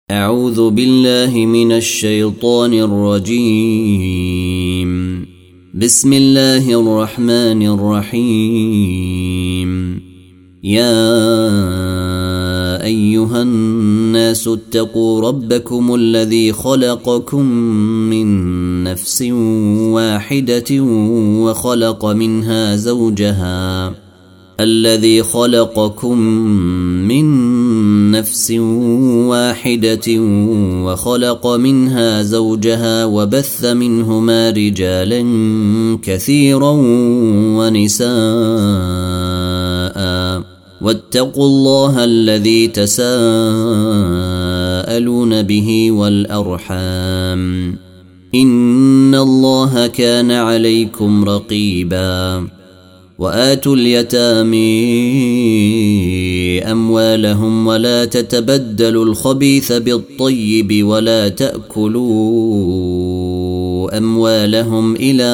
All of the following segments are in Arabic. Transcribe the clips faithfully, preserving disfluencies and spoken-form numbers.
أعوذ بالله من الشيطان الرجيم. بسم الله الرحمن الرحيم. يا أيها الناس اتقوا ربكم الذي خلقكم من نفس واحدة وخلق منها زوجها الذي خلقكم من نفس واحدة وخلق منها زوجها وبث منهما رجالا كثيرا ونساء واتقوا الله الذي تساءلون به والأرحام إن الله كان عليكم رقيبا. وآتوا اليتامى أموالهم ولا تتبدلوا الخبيث بالطيب ولا تأكلوا أموالهم إلى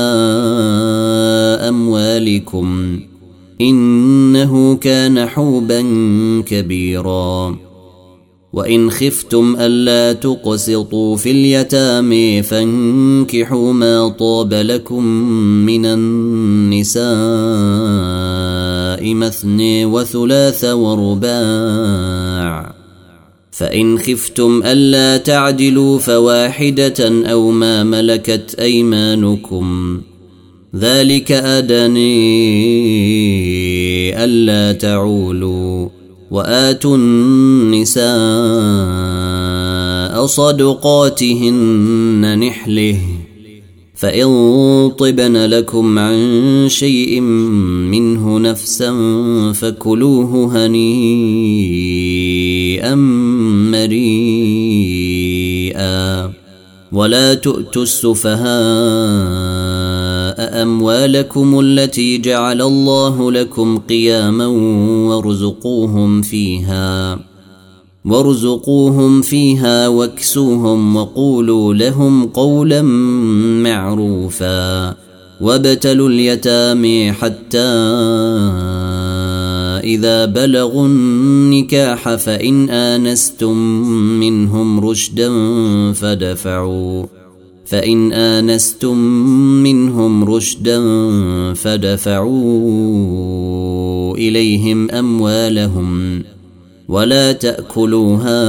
أموالكم إنه كان حوبا كبيرا. وإن خفتم ألا تقسطوا في اليتامى فانكحوا ما طاب لكم من النساء مثني وثلاث ورباع، فإن خفتم ألا تعدلوا فواحدة أو ما ملكت أيمانكم ذلك أدنى ألا تعولوا. وآتوا النساء صدقاتهن نحله فإن طبن لكم عن شيء منه نفسا فكلوه هنيئا مريئا. ولا تؤتوا السفهاء أموالكم التي جعل الله لكم قياما وارزقوهم فيها وارزقوهم فيها واكسوهم وقولوا لهم قولا معروفا. وابتلوا اليتامى حتى إذا بلغوا النكاح فإن آنستم منهم رشدا فدفعوا فإن آنستم منهم رشدا فدفعوا إليهم أموالهم ولا تأكلوها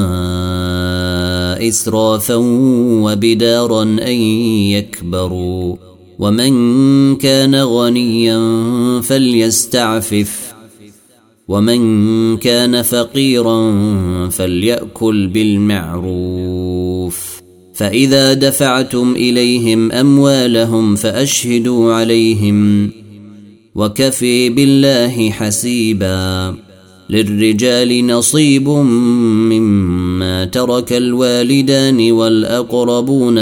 إسرافا وبدارا أن يكبروا. ومن كان غنيا فليستعفف ومن كان فقيرا فليأكل بالمعروف. فإذا دفعتم إليهم أموالهم فأشهدوا عليهم وكفي بالله حسيبا. للرجال نصيب مما ترك الوالدان والأقربون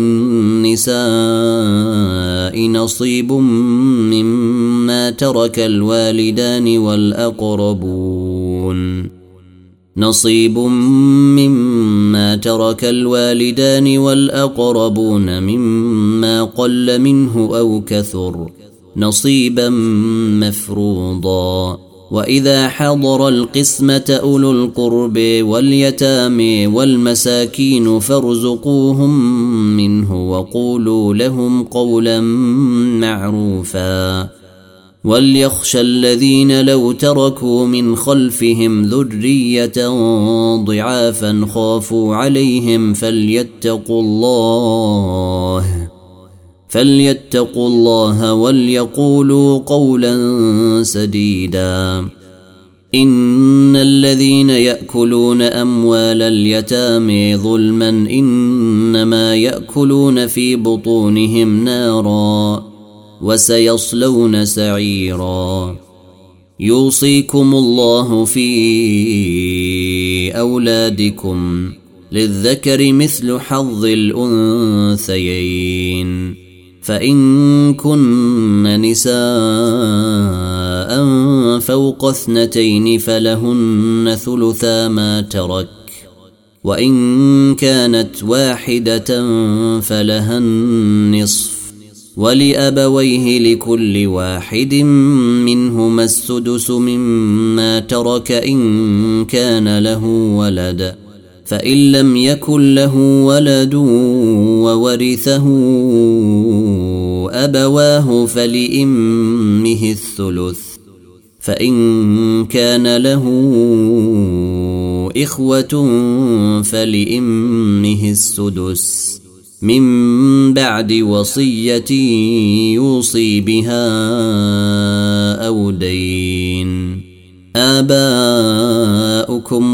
وللنساء نصيب مما ترك الوالدان والأقربون نصيب مما ترك الوالدان والأقربون مما قل منه أو كثر نصيبا مفروضا. وإذا حضر القسمة أولو القرب واليتامى والمساكين فارزقوهم منه وقولوا لهم قولا معروفا. وليخشى الذين لو تركوا من خلفهم ذرية ضعافا خافوا عليهم فليتقوا الله فليتقوا الله وليقولوا قولا سديدا. إن الذين يأكلون أموال اليتامى ظلما إنما يأكلون في بطونهم نارا وسيصلون سعيرا. يوصيكم الله في أولادكم للذكر مثل حظ الأنثيين فإن كن نساء فوق اثنتين فلهن ثلثا ما ترك وإن كانت واحدة فلها النصف ولأبويه لكل واحد منهما السدس مما ترك إن كان له ولد فإن لم يكن له ولد وورثه أبواه فلأمه الثلث، فإن كان له إخوة فلأمه السدس من بعد وصية يوصي بها أو دين. آباؤكم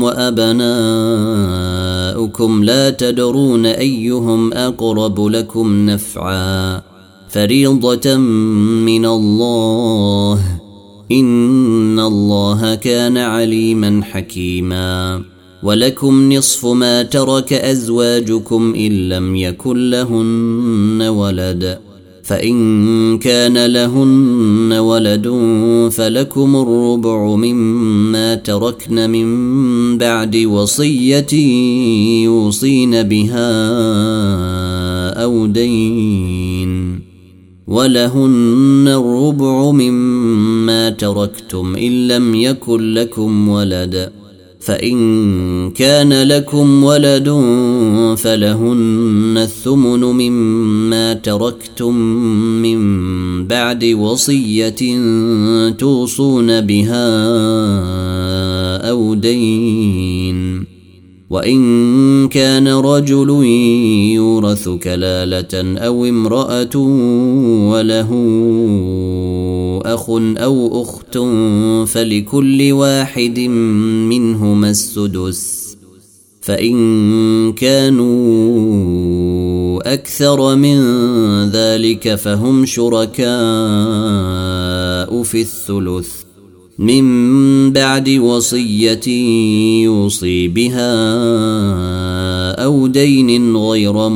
وأبناؤكم لا تدرون أيهم أقرب لكم نفعا فريضة من الله، إن الله كان عليما حكيما. ولكم نصف ما ترك أزواجكم إن لم يكن لهن ولد، فإن كان لهن ولد فلكم الربع مما تركن من بعد وصية يوصين بها أو دين، ولهن الربع مما تركتم إن لم يكن لكم ولد، فإن كان لكم ولد فلهن الثمن مما تركتم من بعد وصية توصون بها أو دين. وإن كان رجل يورث كلالة أو امرأة وله أخ أو أخت فلكل واحد منهما السدس، فإن كانوا أكثر من ذلك فهم شركاء في الثلث من بعد وصية يوصي بها أو دين غير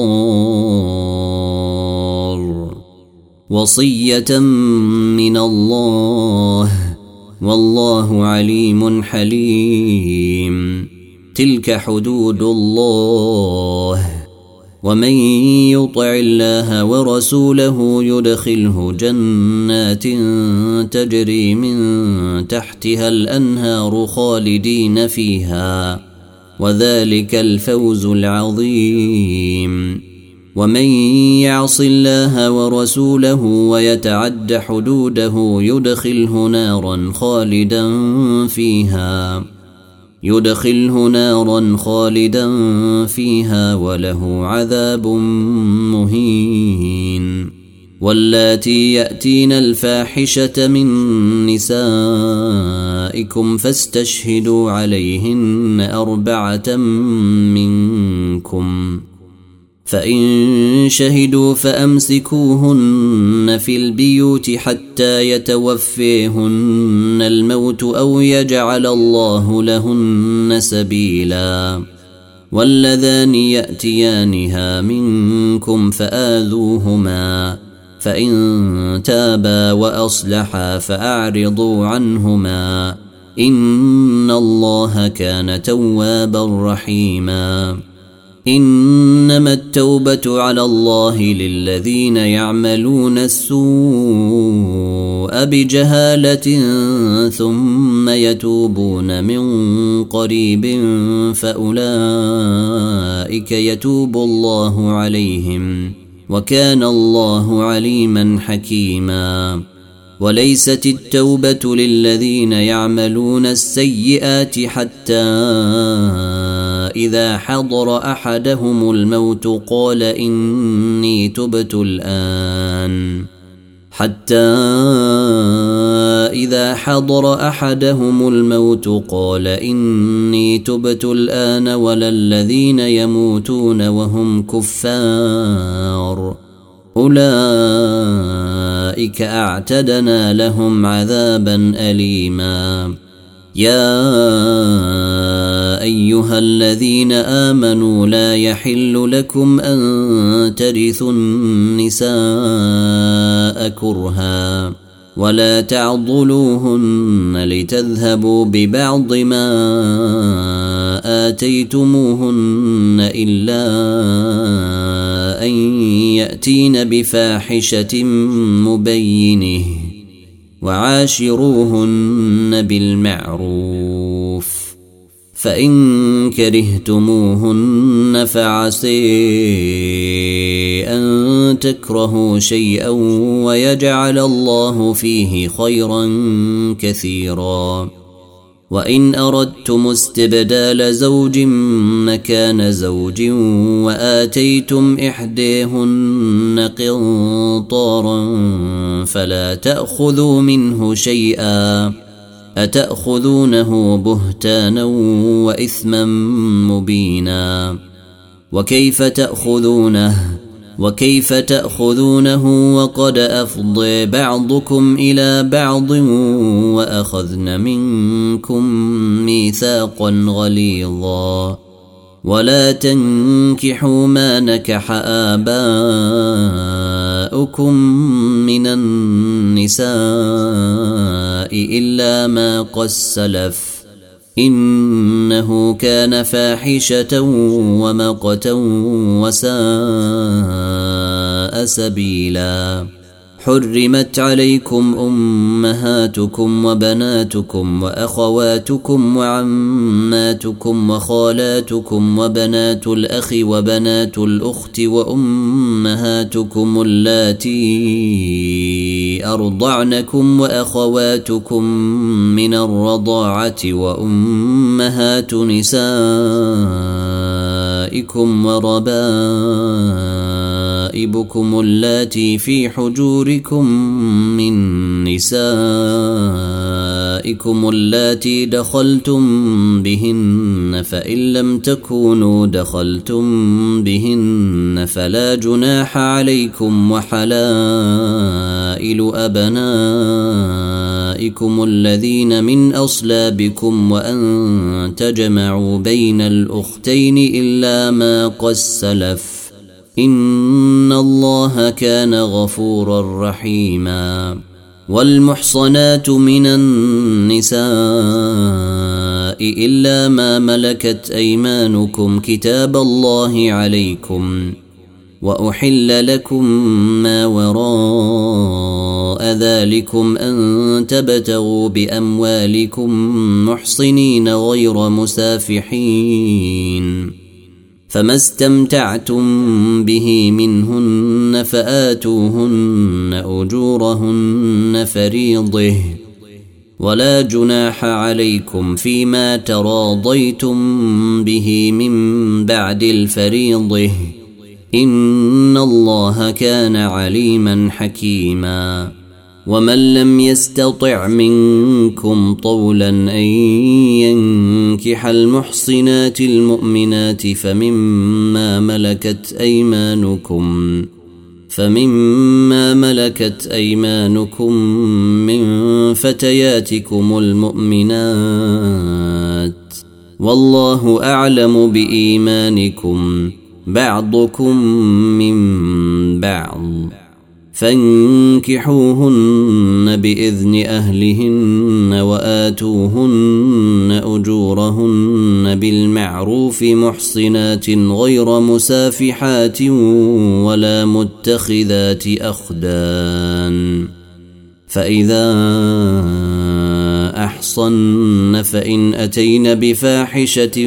مضار، وصية من الله، والله عليم حليم. تلك حدود الله، ومن يطع الله ورسوله يدخله جنات تجري من تحتها الأنهار خالدين فيها، وذلك الفوز العظيم. ومن يعص الله ورسوله ويتعد حدوده يدخله نارا خالدا فيها يدخله نارا خالدا فيها وله عذاب مهين. واللاتي يأتين الفاحشة من نسائكم فاستشهدوا عليهن أربعة منكم، فإن شهدوا فأمسكوهن في البيوت حتى يتوفيهن الموت أو يجعل الله لهن سبيلا. واللذان يأتيانها منكم فآذوهما، فإن تابا وأصلحا فأعرضوا عنهما، إن الله كان توابا رحيما. إنما التوبة على الله للذين يعملون السوء بجهالة ثم يتوبون من قريب فأولئك يتوب الله عليهم، وكان الله عليما حكيما. وليست التوبة للذين يعملون السيئات حتى إذا حضر أحدهم الموت قال إني تبت الآن حتى إذا حضر أحدهم الموت قال إني تبت الآن ولا الذين يموتون وهم كفار أولئك أعتدنا لهم عذابا أليما. يا أيها الذين آمنوا لا يحل لكم أن ترثوا النساء كرها ولا تعضلوهن لتذهبوا ببعض ما آتيتموهن إلا أن يأتين بفاحشة مبينه وعاشروهن بالمعروف، فإن كرهتموهن فعسي أن تكرهوا شيئا ويجعل الله فيه خيرا كثيرا. وإن أردتم استبدال زوج مكان زوج وآتيتم إحديهن قنطارا فلا تأخذوا منه شيئا أتأخذونه بهتانا وإثما مبينا. وكيف تأخذونه وكيف تأخذونه وقد أفضى بعضكم إلى بعض وأخذن منكم ميثاقا غليظا. ولا تنكحوا ما نكح آباؤكم من النساء إلا ما قد سلف إنه كان فاحشة ومقتا وساء سبيلا. حرمت عليكم أمهاتكم وبناتكم وأخواتكم وعماتكم وخالاتكم وبنات الأخ وبنات الأخت وأمهاتكم اللاتي أرضعنكم وأخواتكم من الرضاعة وأمهات نسائكم وربائبكم اللاتي في حجوركم من نسائكم اللاتي دخلتم بهن فإن لم تكونوا دخلتم بهن فلا جناح عليكم وحلائل أبنائكم الذين من أصلابكم وأن تجمعوا بين الأختين إلا ما قد سلف إن الله كان غفورا رحيما. والمحصنات من النساء إلا ما ملكت أيمانكم كتاب الله عليكم وأحل لكم ما وراء ذلكم أن تبتغوا بأموالكم محصنين غير مسافحين فما استمتعتم به منهن فآتوهن أجورهن فريضة ولا جناح عليكم فيما تراضيتم به من بعد الفريضة إن الله كان عليما حكيما. ومن لم يستطع منكم طولا أن ينكح المحصنات المؤمنات فمما ملكت أيمانكم فمما ملكت أيمانكم من فتياتكم المؤمنات والله أعلم بإيمانكم بعضكم من بعض فانكحوهن بإذن أهلهن وآتوهن أجورهن بالمعروف محصنات غير مسافحات ولا متخذات أخدان. فإذا أحصن فإن أتين بفاحشة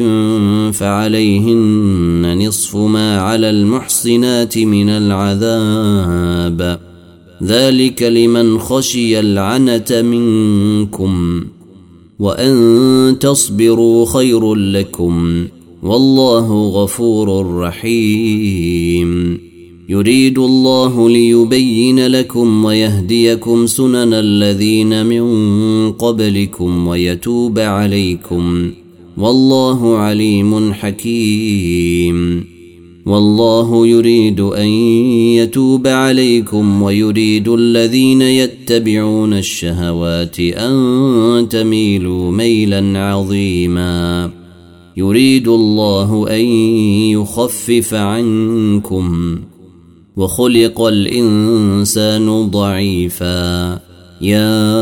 فعليهن نصف ما على المحصنات من العذاب ذلك لمن خشي العنة منكم وأن تصبروا خير لكم والله غفور رحيم. يريد الله ليبين لكم ويهديكم سنن الذين من قبلكم ويتوب عليكم والله عليم حكيم. والله يريد أن يتوب عليكم ويريد الذين يتبعون الشهوات أن تميلوا ميلا عظيما. يريد الله أن يخفف عنكم وخلق الإنسان ضعيفا. يا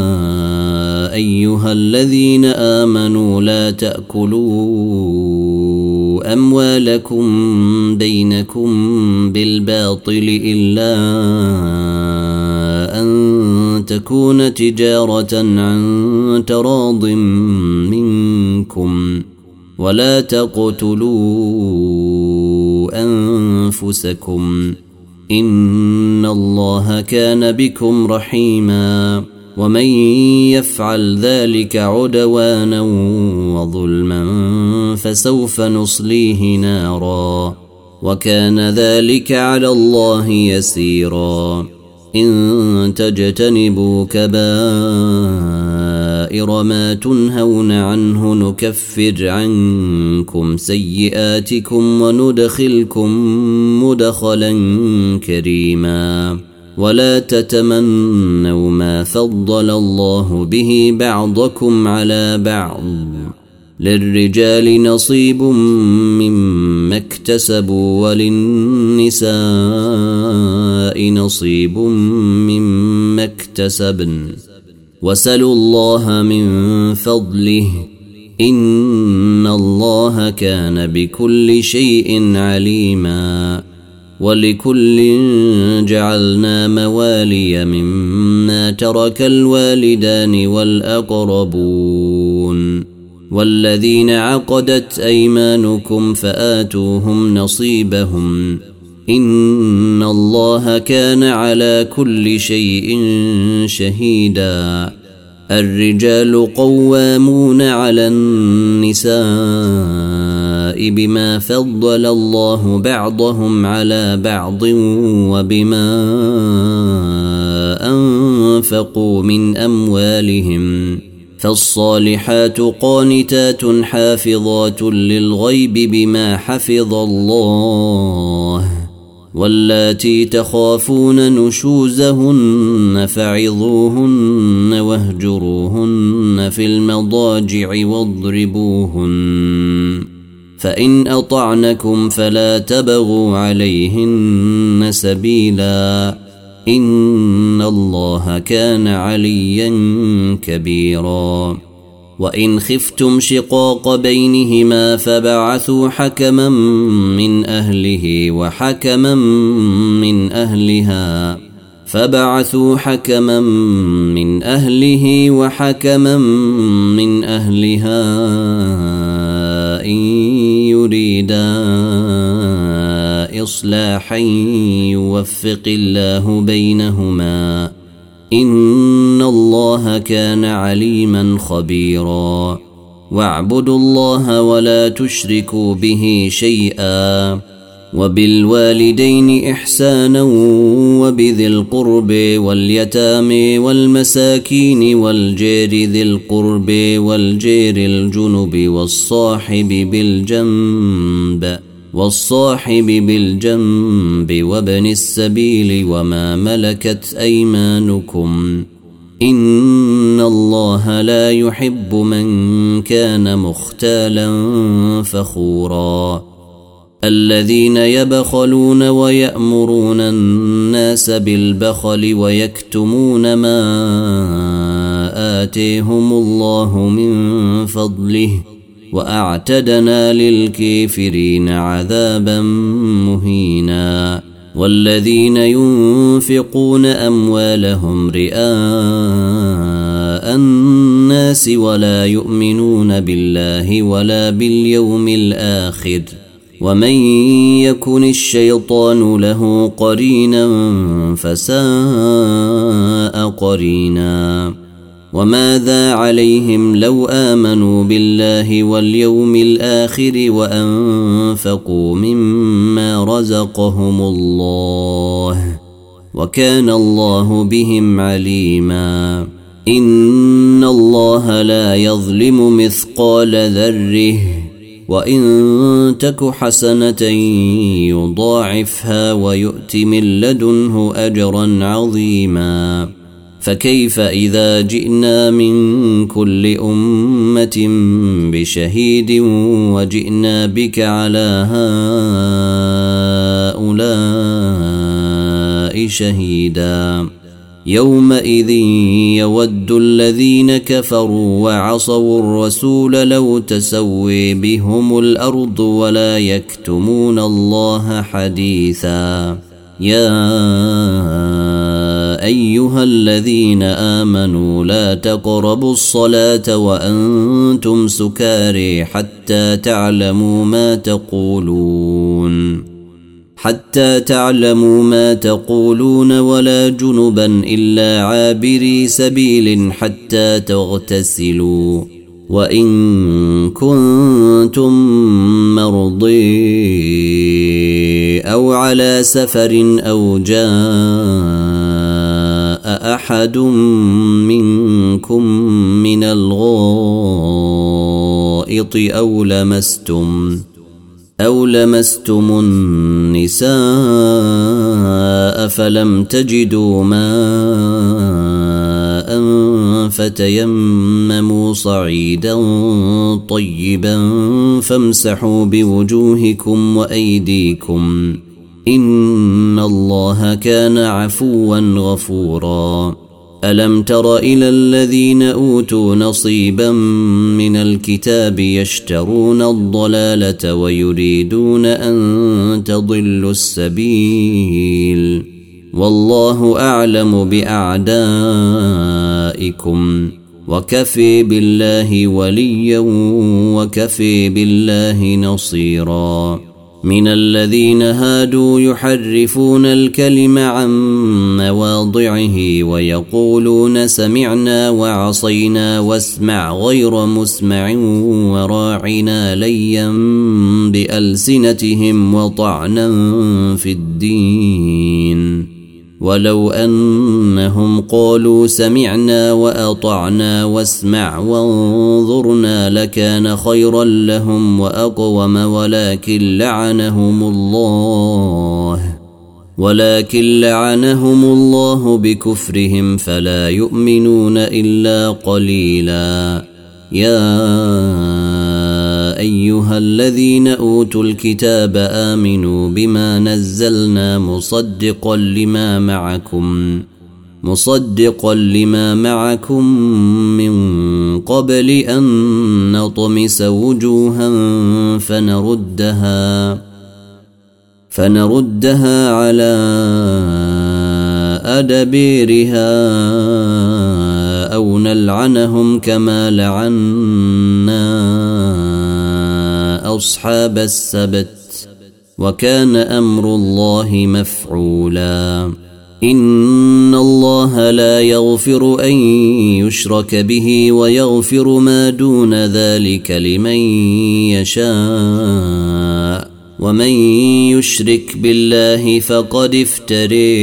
أيها الذين آمنوا لا تأكلوا أموالكم بينكم بالباطل إلا أن تكون تجارة عن تراض منكم ولا تقتلوا أنفسكم إن الله كان بكم رحيما ومن يفعل ذلك عدوانا وظلما فسوف نصليه نارا وكان ذلك على الله يسيرا إن تجتنبوا كبائر ما تنهون عنه نكفر عنكم سيئاتكم وندخلكم مدخلا كريما ولا تتمنوا ما فضل الله به بعضكم على بعض للرجال نصيب مما اكتسبوا وللنساء نصيب مما اكتسبن وسلوا الله من فضله إن الله كان بكل شيء عليما ولكل جعلنا موالي مما ترك الوالدان والأقربون والذين عقدت أيمانكم فآتوهم نصيبهم إن الله كان على كل شيء شهيدا الرجال قوامون على النساء بما فضل الله بعضهم على بعض وبما أنفقوا من أموالهم فالصالحات قانتات حافظات للغيب بما حفظ الله واللاتي تخافون نشوزهن فعظوهن واهجروهن في المضاجع واضربوهن فإن أطعنكم فلا تبغوا عليهن سبيلا إن الله كان عليا كبيرا وإن خفتم شقاق بينهما فبعثوا حكما من أهله وحكما من أهلها فبعثوا حكما من أهله وحكما من أهلها إن يريدا إصلاحا يوفق الله بينهما إن الله كان عليما خبيرا واعبدوا الله ولا تشركوا به شيئا وبالوالدين إحسانا وبذي القرب واليتامى والمساكين والجير ذي القرب والجير الجنب والصاحب بالجنب والصاحب بالجنب وابن السبيل وما ملكت أيمانكم إن الله لا يحب من كان مختالا فخورا الذين يبخلون ويأمرون الناس بالبخل ويكتمون ما آتيهم الله من فضله وأعتدنا للكافرين عذابا مهينا والذين ينفقون أموالهم رئاء الناس ولا يؤمنون بالله ولا باليوم الآخر ومن يكن الشيطان له قرينا فساء قرينا وماذا عليهم لو آمنوا بالله واليوم الآخر وأنفقوا مما رزقهم الله وكان الله بهم عليما إن الله لا يظلم مثقال ذره وإن تك حسنة يضاعفها ويؤت من لدنه أجرا عظيما فكيف إذا جئنا من كل أمة بشهيد وجئنا بك على هؤلاء شهيدا يومئذ يود الذين كفروا وعصوا الرسول لو تسوي بهم الأرض ولا يكتمون الله حديثا يا أيها الذين آمنوا لا تقربوا الصلاة وأنتم سكارى حتى تعلموا ما تقولون حتى تعلموا ما تقولون ولا جنبا إلا عابري سبيل حتى تغتسلوا وإن كنتم مرضي أو على سفر أو جاء أحد منكم من الغائط أو لمستم أو لمستم النساء فلم تجدوا ماء فتيمموا صعيدا طيبا فامسحوا بوجوهكم وأيديكم إن الله كان عفوا غفورا. ألم تر إلى الذين أوتوا نصيبا من الكتاب يشترون الضلالة ويريدون أن تضلوا السبيل والله أعلم بأعدائكم وكفي بالله وليا وكفي بالله نصيرا. من الذين هادوا يحرفون الكلم عن مواضعه ويقولون سمعنا وعصينا واسمع غير مسمع وراعنا ليا بألسنتهم وطعنا في الدين ولو أنهم قالوا سمعنا وأطعنا واسمع وانظرنا لكان خيرا لهم وأقوم ولكن لعنهم الله ولكن لعنهم الله بكفرهم فلا يؤمنون إلا قليلا. يا أيها الذين أوتوا الكتاب آمنوا بما نزلنا مصدقا لما معكم مصدقا لما معكم من قبل أن نطمس وجوها فنردها فنردها على أدبيرها أو نلعنهم كما لعنا أصحاب السبت وكان أمر الله مفعولا. إن الله لا يغفر أن يشرك به ويغفر ما دون ذلك لمن يشاء ومن يشرك بالله فقد افتري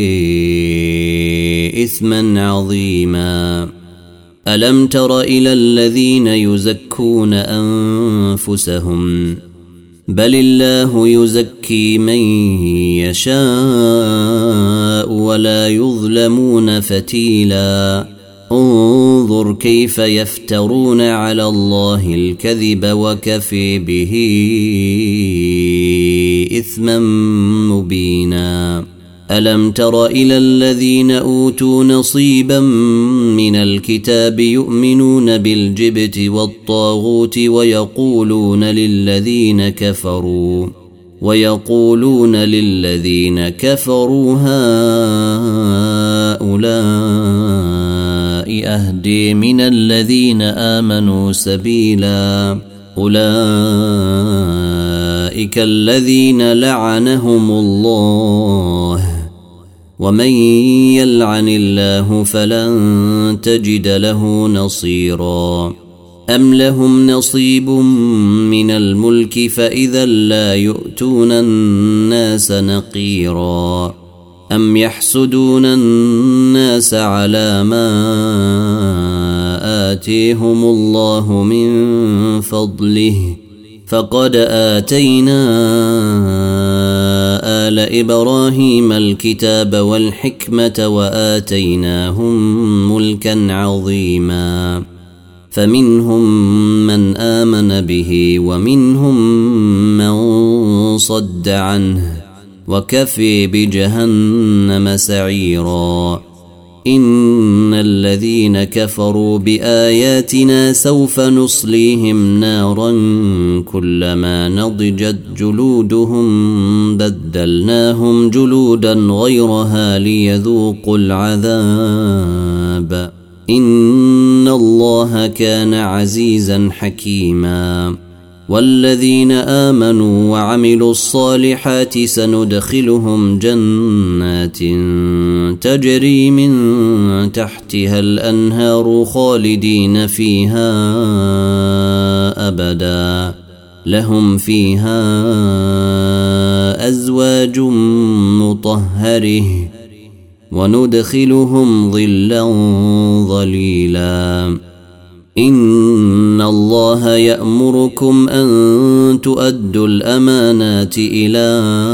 إثما عظيما. ألم تر إلى الذين يزكون أنفسهم بل الله يزكي من يشاء ولا يظلمون فتيلا. انظر كيف يفترون على الله الكذب وكفي به إثما مبينا. ألم تر إلى الذين أوتوا نصيبا من الكتاب يؤمنون بالجبت والطاغوت ويقولون للذين كفروا ويقولون للذين كفروا هؤلاء أهدي من الذين آمنوا سبيلا. أولئك الذين لعنهم الله ومن يلعن الله فلن تجد له نصيرا. أم لهم نصيب من الملك فإذا لا يؤتون الناس نقيرا. أم يحسدون الناس على ما آتيهم الله من فضله فقد آتينا آل إبراهيم الكتاب والحكمة وآتيناهم ملكا عظيما. فمنهم من آمن به ومنهم من صد عنه وكفي بجهنم سعيرا. إن الذين كفروا بآياتنا سوف نصليهم نارا كلما نضجت جلودهم بدلناهم جلودا غيرها ليذوقوا العذاب إن الله كان عزيزا حكيما. والذين آمنوا وعملوا الصالحات سندخلهم جنات تجري من تحتها الأنهار خالدين فيها أبدا لهم فيها أزواج مطهرة وندخلهم ظلا ظليلا. إن الله يأمركم أن تؤدوا الأمانات إلى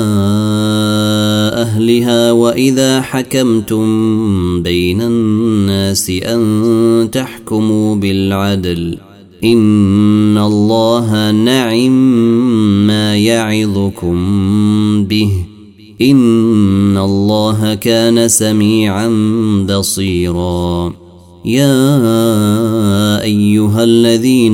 أهلها وإذا حكمتم بين الناس أن تحكموا بالعدل إن الله نعم ما يعظكم به إن الله كان سميعا بصيرا. يا أيها الذين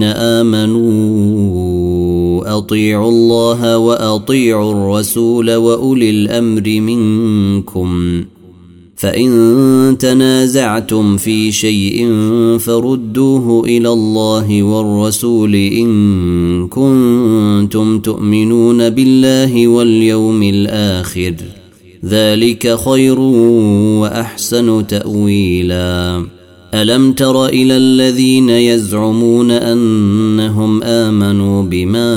آمنوا أطيعوا الله وأطيعوا الرسول وأولي الأمر منكم فإن تنازعتم في شيء فردوه إلى الله والرسول إن كنتم تؤمنون بالله واليوم الآخر ذلك خير وأحسن تأويلا. ألم تر إلى الذين يزعمون أنهم آمنوا بما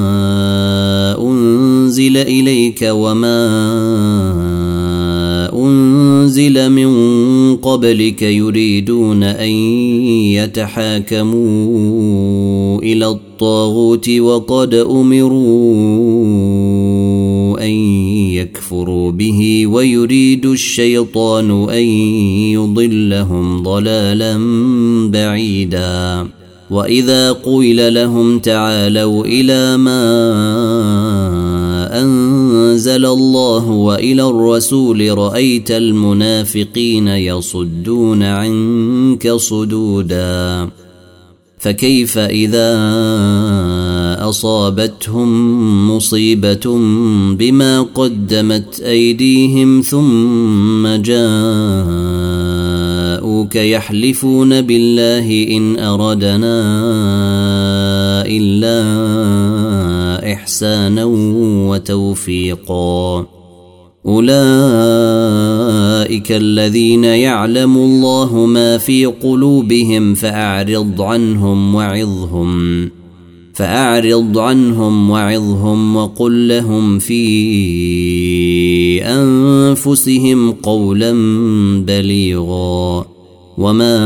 أنزل إليك وما أنزل من قبلك يريدون أن يتحاكموا إلى الطاغوت وقد أمروا أن يكفروا به ويريد الشيطان أن يضلهم ضلالا بعيدا. وإذا قيل لهم تعالوا إلى ما أنزل الله وإلى الرسول رأيت المنافقين يصدون عنك صدودا. فكيف إذا أصابتهم مصيبة بما قدمت أيديهم ثم جاءوك يحلفون بالله إن أردنا إلا إحسانا وتوفيقا أولئك الذين يعلم الله ما في قلوبهم فأعرض عنهم وعظهم فأعرض عنهم وعظهم وقل لهم في أنفسهم قولا بليغا. وما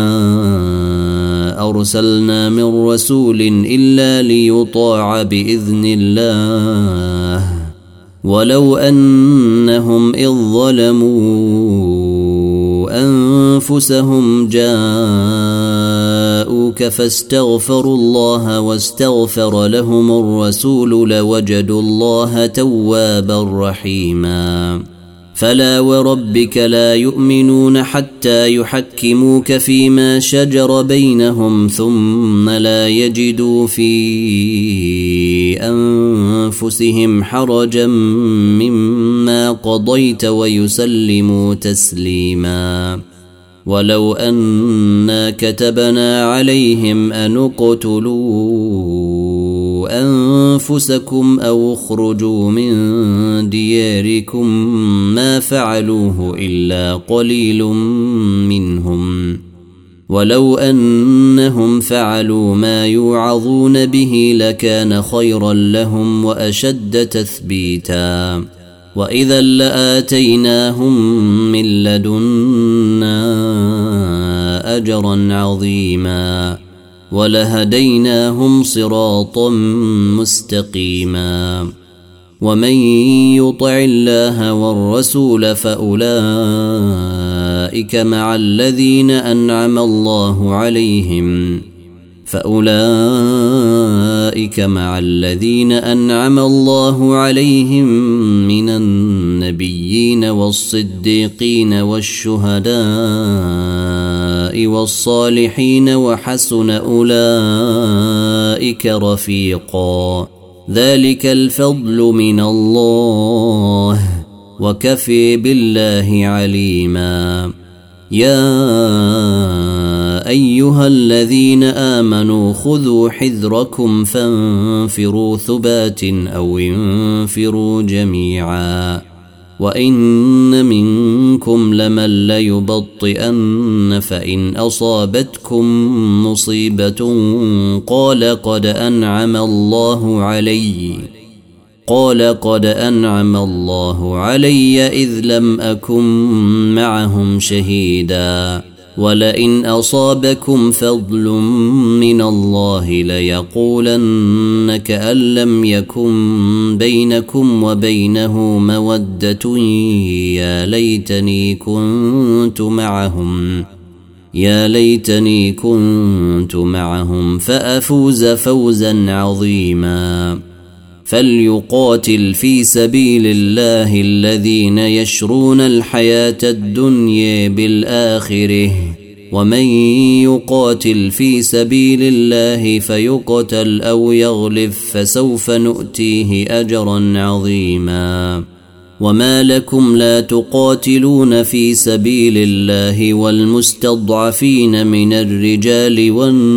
أرسلنا من رسول إلا ليطاع بإذن الله ولو أنهم إذ ظلموا أنفسهم جاءوك فاستغفروا الله واستغفر لهم الرسول لوجدوا الله توابا رحيما. فلا وربك لا يؤمنون حتى يحكموك فيما شجر بينهم ثم لا يجدوا في أنفسهم حرجا مما قضيت ويسلموا تسليما. ولو أنا كتبنا عليهم أن اقتلوا أنفسكم أو اخرجوا من دياركم ما فعلوه إلا قليل منهم ولو أنهم فعلوا ما يوعظون به لكان خيرا لهم وأشد تثبيتا. وإذا لآتيناهم من لدنا أجرا عظيما ولهديناهم صراطا مستقيما. ومن يطع الله والرسول فأولئك مع الذين أنعم الله عليهم فأولئك مع الذين أنعم الله عليهم من النبيين والصديقين والشهداء والصالحين وحسن أولئك رفيقا ذلك الفضل من الله وكفي بالله عليما. يا أيها الذين آمنوا خذوا حذركم فانفروا ثبات أو انفروا جميعا وإن منكم لمن ليبطئن فإن أصابتكم مصيبة قال قد أنعم الله علي قال قد أنعم الله علي إذ لم أكن معهم شهيدا ولئن أصابكم فضل من الله ليقولن كأن لم يكن بينكم وبينه مودة يا ليتني كنت معهم يا ليتني كنت معهم فأفوز فوزا عظيما. فليقاتل في سبيل الله الذين يشرون الحياة الدنيا بالآخرة ومن يقاتل في سبيل الله فيقتل أو يغلب فسوف نؤتيه أجرا عظيما. وما لكم لا تقاتلون في سبيل الله والمستضعفين من الرجال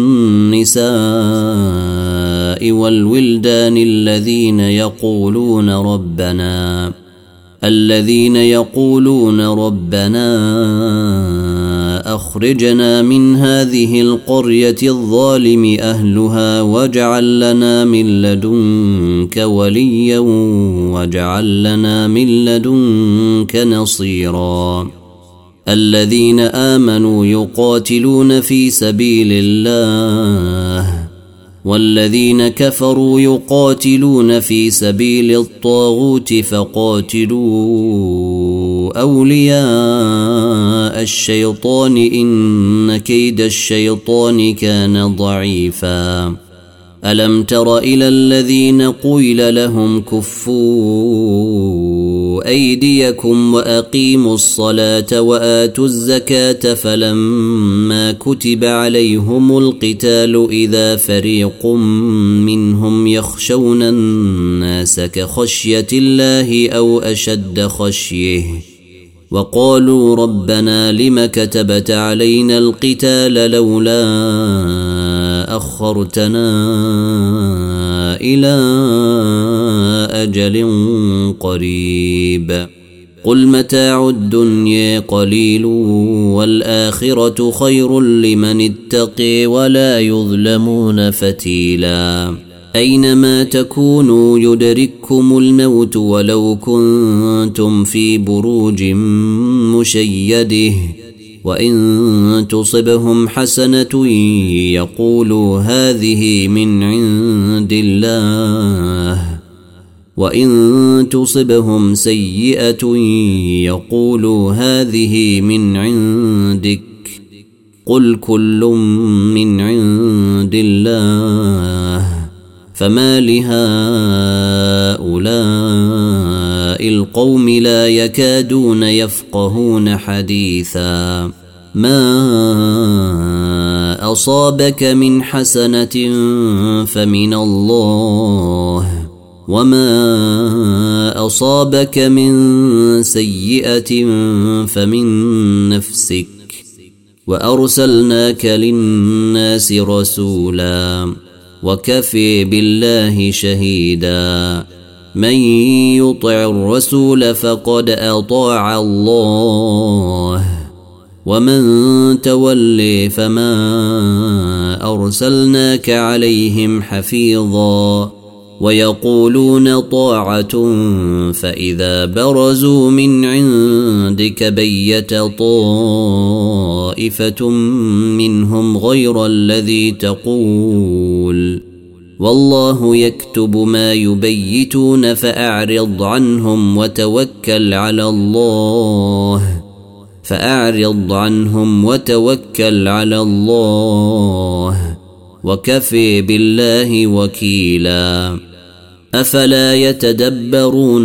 والنساء والولدان الذين يقولون ربنا الذين يقولون ربنا أخرجنا من هذه القرية الظالم أهلها واجعل لنا من لدنك وليا واجعل لنا من لدنك نصيرا. الذين آمنوا يقاتلون في سبيل الله والذين كفروا يقاتلون في سبيل الطاغوت فقاتلوا أولياء الشيطان إن كيد الشيطان كان ضعيفا. ألم تر إلى الذين قيل لهم كفوا أيديكم وأقيموا الصلاة وآتوا الزكاة فلما كتب عليهم القتال إذا فريق منهم يخشون الناس كخشية الله أو أشد خشيه وقالوا ربنا لم كتبت علينا القتال لولا أخرتنا إلى أجل قريب قل متاع الدنيا قليل والآخرة خير لمن اتقي ولا يظلمون فتيلا. أينما تكونوا يدرككم الموت ولو كنتم في بروج مشيده وإن تصبهم حسنة يقولوا هذه من عند الله وإن تصبهم سيئة يقولوا هذه من عندك قل كل من عند الله فما لهؤلاء القوم لا يكادون يفقهون حديثا. ما أصابك من حسنة فمن الله وما أصابك من سيئة فمن نفسك وأرسلناك للناس رسولا وكفي بالله شهيدا. من يطع الرسول فقد أطاع الله ومن تولي فما أرسلناك عليهم حفيظا. ويقولون طاعة فإذا برزوا من عندك بيت طائفة منهم غير الذي تقول والله يكتب ما يبيتون فأعرض عنهم وتوكل على الله فأعرض عنهم وتوكل على الله وكفي بالله وكيلا أفلا يتدبرون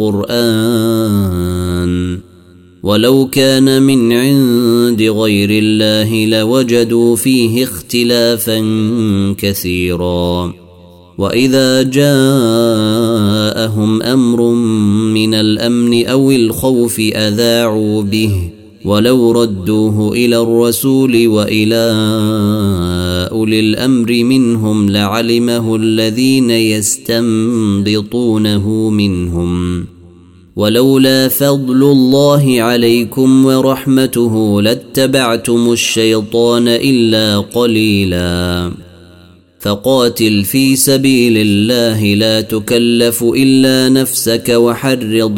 القرآن ولو كان من عند غير الله لوجدوا فيه اختلافا كثيرا وإذا جاءهم أمر من الأمن أو الخوف أذاعوا به ولو ردوه إلى الرسول وإلى أولي الأمر منهم لعلمه الذين يستنبطونه منهم ولولا فضل الله عليكم ورحمته لاتبعتم الشيطان إلا قليلا فقاتل في سبيل الله لا تكلف إلا نفسك وحرض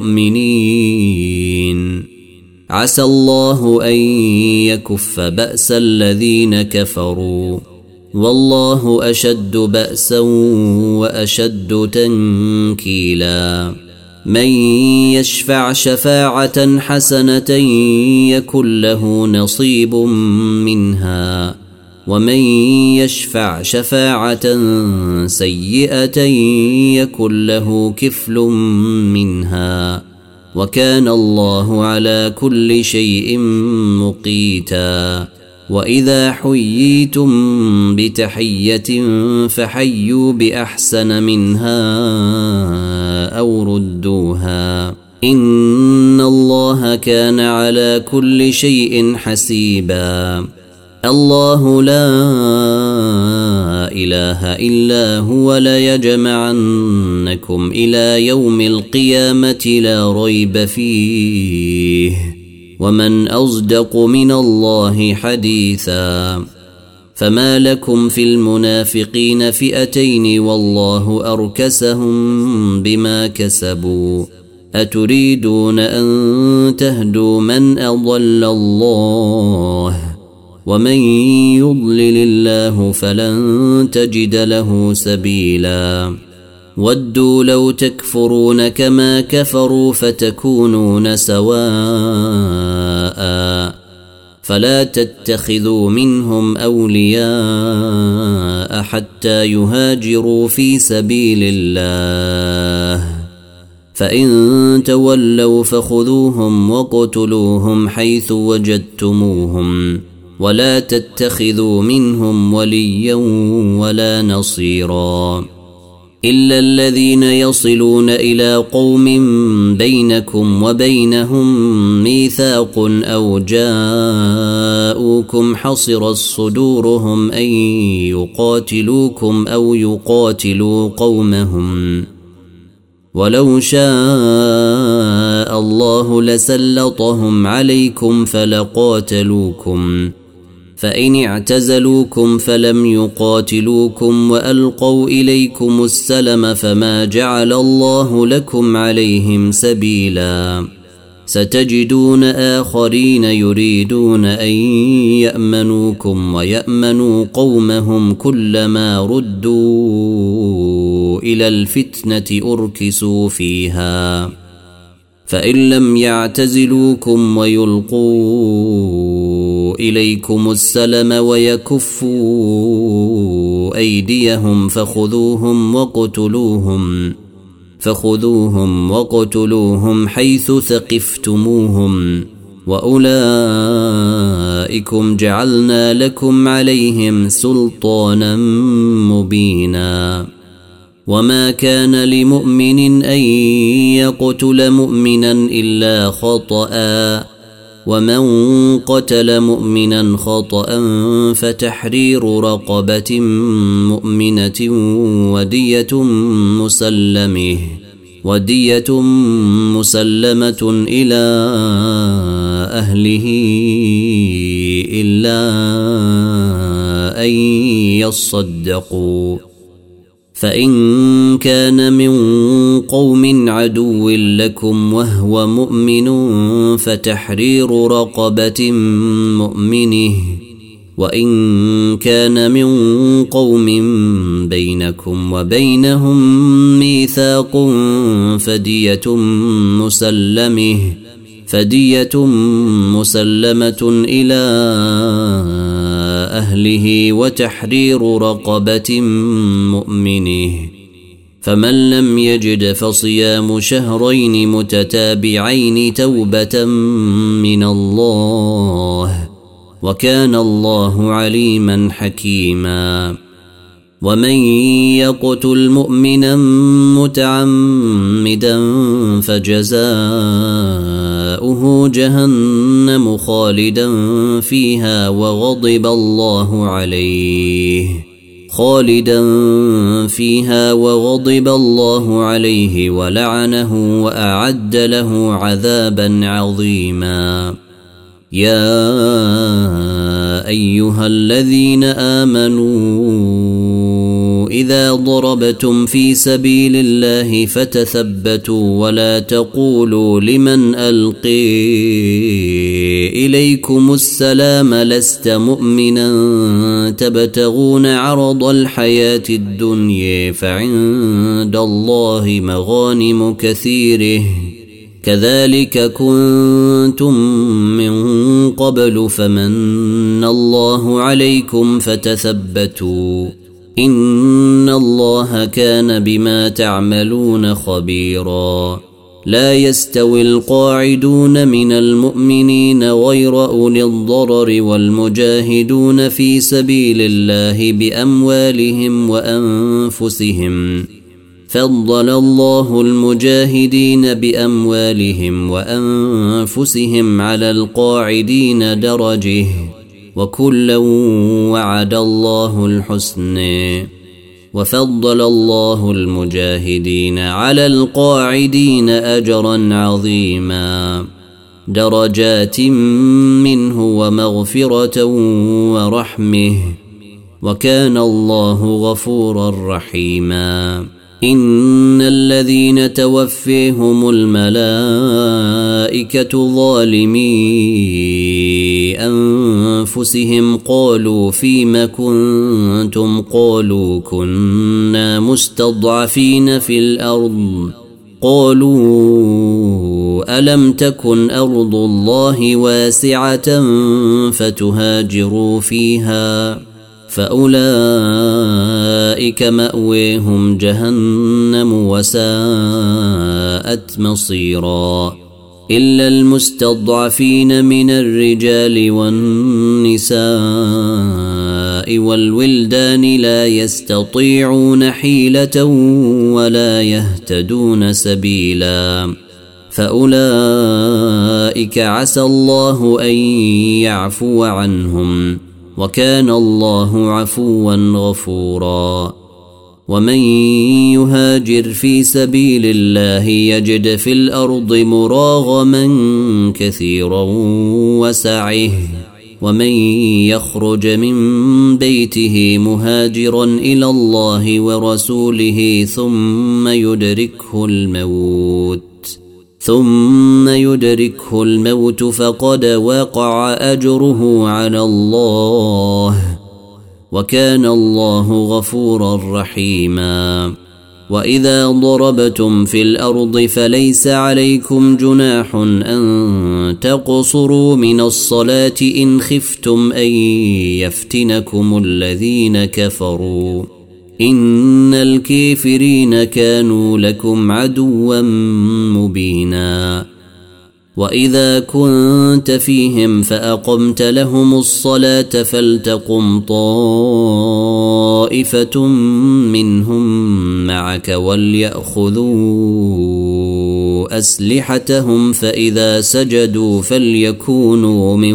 المؤمنين عسى الله أن يكف بأس الذين كفروا والله أشد بأسا وأشد تنكيلا من يشفع شفاعة حسنة يكن له نصيب منها ومن يشفع شفاعة سيئة يكن له كفل منها وكان الله على كل شيء مقيتا وإذا حييتم بتحية فحيوا بأحسن منها أو ردوها إن الله كان على كل شيء حسيبا الله لا إله إلا هو ليجمعنكم إلى يوم القيامة لا ريب فيه ومن أصدق من الله حديثا فما لكم في المنافقين فئتين والله أركسهم بما كسبوا أتريدون أن تهدوا من أضل الله ومن يضلل الله فلن تجد له سبيلا ودوا لو تكفرون كما كفروا فتكونون سواء فلا تتخذوا منهم أولياء حتى يهاجروا في سبيل الله فإن تولوا فخذوهم وقتلوهم حيث وجدتموهم ولا تتخذوا منهم وليا ولا نصيرا إلا الذين يصلون إلى قوم بينكم وبينهم ميثاق أو جاءوكم حصرت صدورهم أن يقاتلوكم أو يقاتلوا قومهم ولو شاء الله لسلطهم عليكم فلقاتلوكم فإن اعتزلوكم فلم يقاتلوكم وألقوا إليكم السلم فما جعل الله لكم عليهم سبيلا ستجدون آخرين يريدون أن يأمنوكم ويأمنوا قومهم كلما ردوا إلى الفتنة أركسوا فيها فإن لم يعتزلوكم ويلقوا إليكم السلم ويكفوا أيديهم فخذوهم وقتلوهم فخذوهم وقتلوهم حيث ثقفتموهم وأولئكم جعلنا لكم عليهم سلطانا مبينا وما كان لمؤمن أن يقتل مؤمنا إلا خطأ ومن قتل مؤمنا خطأ فتحرير رقبة مؤمنة ودية مسلمه ودية مسلمة إلى أهله إلا أن يصدقوا فإن كان من قوم عدو لكم وهو مؤمن فتحرير رقبة مؤمنه وإن كان من قوم بينكم وبينهم ميثاق فدية مسلمه فدية مسلمة إلى أهله وتحرير رقبة مؤمنه، فمن لم يجد فصيام شهرين متتابعين توبة من الله، وكان الله عليما حكيما. ومن يقتل مؤمنا متعمدا فجزاؤه جهنم خالدا فيها وغضب الله عليه خالدا فيها وغضب الله عليه ولعنه وأعد له عذابا عظيما. يا أيها الذين آمنوا إذا ضربتم في سبيل الله فتثبتوا ولا تقولوا لمن ألقي إليكم السلام لست مؤمنا تبتغون عرض الحياة الدنيا فعند الله مغانم كثيره، كذلك كنتم من قبل فمن الله عليكم فتثبتوا إن الله كان بما تعملون خبيرا. لا يستوي القاعدون من المؤمنين غير أولي الضرر والمجاهدون في سبيل الله بأموالهم وأنفسهم، فضل الله المجاهدين بأموالهم وأنفسهم على القاعدين درجه، وكلا وعد الله الحسنى، وفضل الله المجاهدين على القاعدين أجرا عظيما، درجات منه ومغفرة ورحمه، وكان الله غفورا رحيما. إن الذين توفيهم الملائكة ظالمي أنفسهم قالوا فيم كنتم قالوا كنا مستضعفين في الأرض قالوا ألم تكن أرض الله واسعة فتهاجروا فيها فأولئك مأويهم جهنم وساءت مصيرا. إلا المستضعفين من الرجال والنساء والولدان لا يستطيعون حيلة ولا يهتدون سبيلا، فأولئك عسى الله أن يعفو عنهم، وكان الله عفوا غفورا. ومن يهاجر في سبيل الله يجد في الأرض مراغما كثيرا وسعه، ومن يخرج من بيته مهاجرا إلى الله ورسوله ثم يدركه الموت ثم يدركه الموت فقد وقع أجره على الله، وكان الله غفورا رحيما. وإذا ضربتم في الأرض فليس عليكم جناح أن تقصروا من الصلاة إن خفتم أن يفتنكم الذين كفروا، إن الكافرين كانوا لكم عدوا مبينا. وإذا كنت فيهم فأقمت لهم الصلاة فلتقم طائفة منهم معك وليأخذوا أسلحتهم فإذا سجدوا فليكونوا من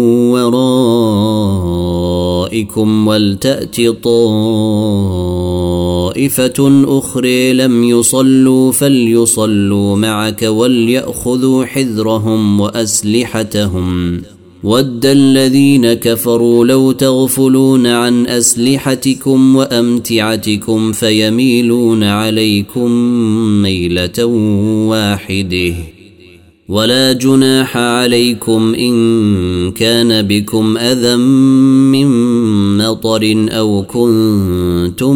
ورائكم ولتأت طائفة أخرى لم يصلوا فليصلوا معك وليأخذوا حذرهم وأسلحتهم. ود الذين كفروا لو تغفلون عن أسلحتكم وأمتعتكم فيميلون عليكم ميلة واحدة، ولا جناح عليكم إن كان بكم أذى من مطر أو كنتم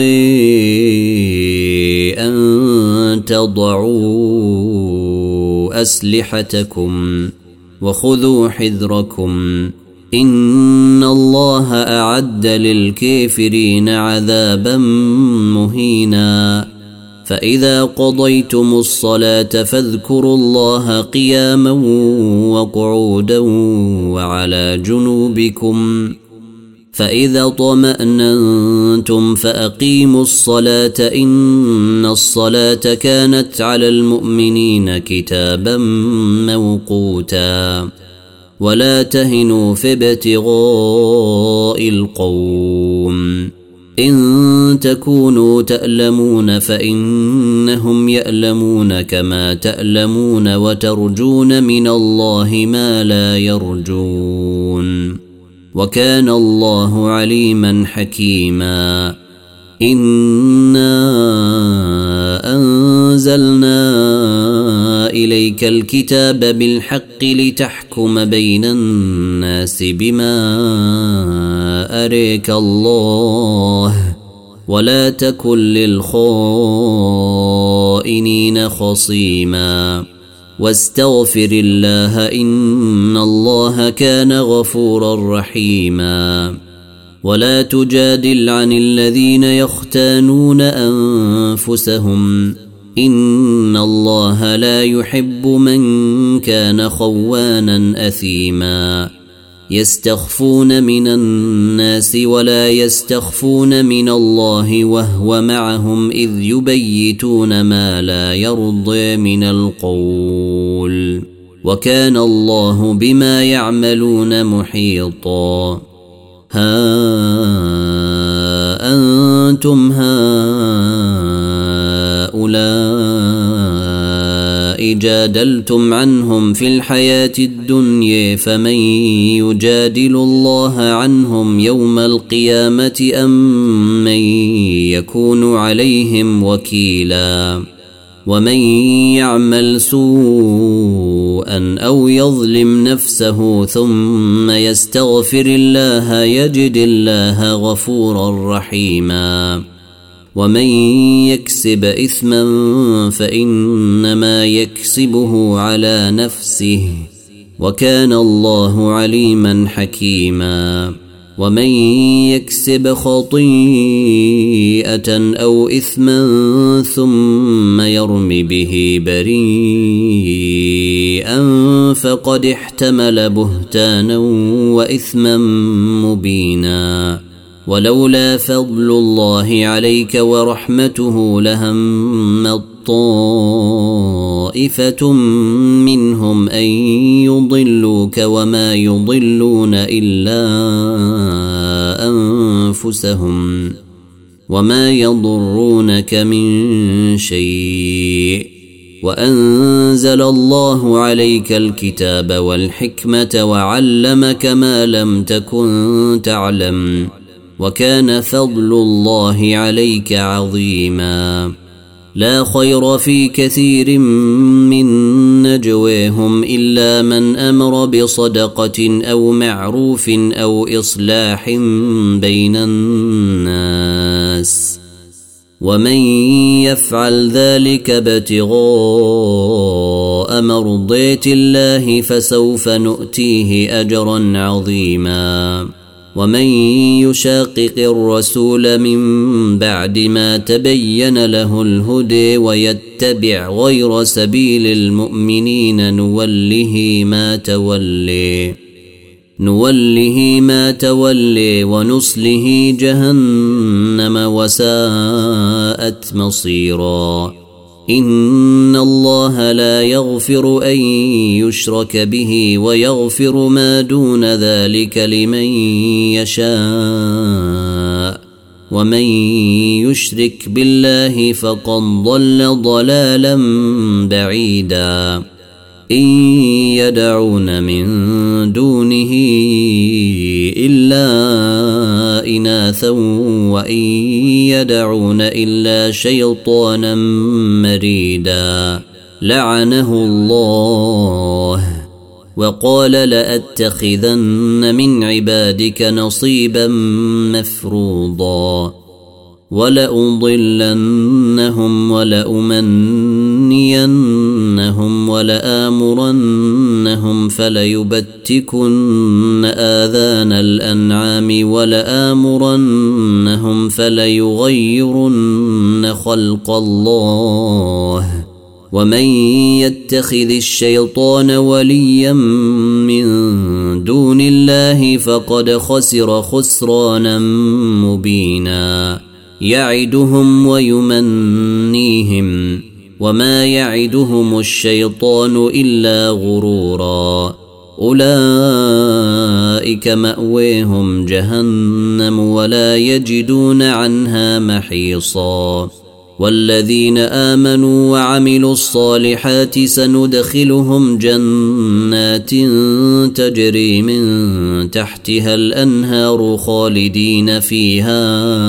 مرضي أن تضعوا أسلحتكم وخذوا حذركم إن الله أعد للكافرين عذابا مهينا فإذا قضيتم الصلاة فاذكروا الله قياما وقعودا وعلى جنوبكم فإذا طمأننتم فأقيموا الصلاة إن الصلاة كانت على المؤمنين كتابا موقوتا ولا تهنوا في ابتغاء القوم إن تكونوا تألمون فإنهم يألمون كما تألمون وترجون من الله ما لا يرجون وكان الله عليما حكيما إنا أنزلنا إليك الكتاب بالحق لتحكم بين الناس بما أريك الله ولا تكن للخائنين خصيما واستغفر الله إن الله كان غفورا رحيما ولا تجادل عن الذين يختانون أنفسهم إن الله لا يحب من كان خوانا أثيما يستخفون من الناس ولا يستخفون من الله وهو معهم إذ يبيتون ما لا يرضي من القول وكان الله بما يعملون محيطا ها أنتم هؤلاء جادلتم عنهم في الحياة الدنيا فمن يجادل الله عنهم يوم القيامة أم من يكون عليهم وكيلا ومن يعمل سوءا أو يظلم نفسه ثم يستغفر الله يجد الله غفورا رحيما ومن يكسب إثما فإنما يكسبه على نفسه وكان الله عليما حكيما ومن يكسب خطيئة أو إثما ثم يرم به بريئا فقد احتمل بهتانا وإثما مبينا ولولا فضل الله عليك ورحمته لهم طائفة منهم أن يضلوك وما يضلون إلا أنفسهم وما يضرونك من شيء وأنزل الله عليك الكتاب والحكمة وعلمك ما لم تكن تعلم وكان فضل الله عليك عظيما لا خير في كثير من نجواهم إلا من أمر بصدقة أو معروف أو إصلاح بين الناس ومن يفعل ذلك ابتغاء مرضات الله فسوف نؤتيه أجرا عظيما ومن يشاقق الرسول من بعد ما تبين له الهدى ويتبع غير سبيل المؤمنين نوله ما تولي نوله ما تولي ونصله جهنم وساءت مصيرا إن الله لا يغفر أن يشرك به ويغفر ما دون ذلك لمن يشاء ومن يشرك بالله فقد ضل ضلالا بعيدا إن يدعون من دونه إلا إناثا وإن يدعون إلا شيطانا مريدا لعنه الله وقال لأتخذن من عبادك نصيبا مفروضا ولأضلنهم ولأمنينهم ولآمرنهم فليبتكن آذان الأنعام ولآمرنهم فليغيرن خلق الله ومن يتخذ الشيطان وليا من دون الله فقد خسر خسرانا مبينا يعدهم ويمنيهم وما يعدهم الشيطان إلا غرورا أولئك مأويهم جهنم ولا يجدون عنها محيصا والذين آمنوا وعملوا الصالحات سندخلهم جنات تجري من تحتها الأنهار خالدين فيها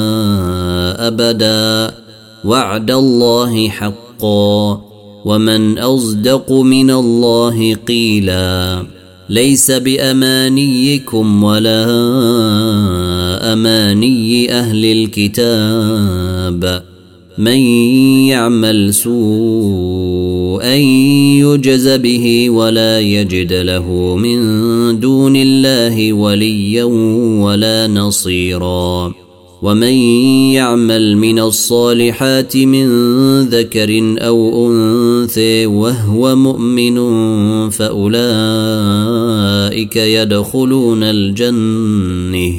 أبدا وعد الله حقا ومن أصدق من الله قيلا ليس بأمانيكم ولا أماني أهل الكتاب من يعمل سوءا يجز به ولا يجد له من دون الله وليا ولا نصيرا ومن يعمل من الصالحات من ذكر أو أنثى وهو مؤمن فأولئك يدخلون الجنة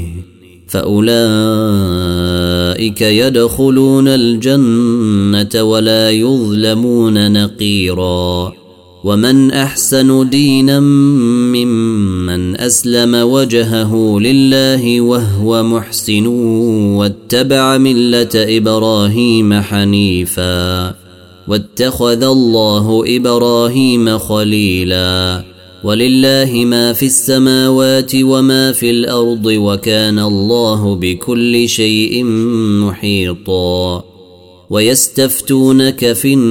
فأولئك يدخلون الجنة ولا يظلمون نقيرا ومن أحسن دينا ممن أسلم وجهه لله وهو محسن واتبع ملة إبراهيم حنيفا واتخذ الله إبراهيم خليلا ولله ما في السماوات وما في الأرض وكان الله بكل شيء محيطا ويستفتونك في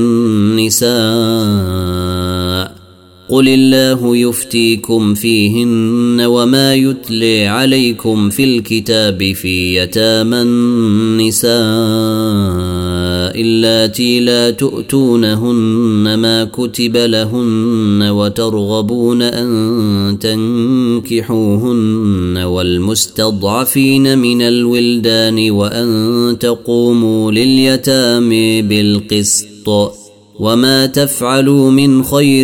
النساء قل الله يفتيكم فيهن وما يتلي عليكم في الكتاب في يتامى النساء اللاتي لا تؤتونهن ما كتب لهن وترغبون أن تنكحوهن والمستضعفين من الولدان وأن تقوموا لليتامى بالقسط وما تفعلوا من خير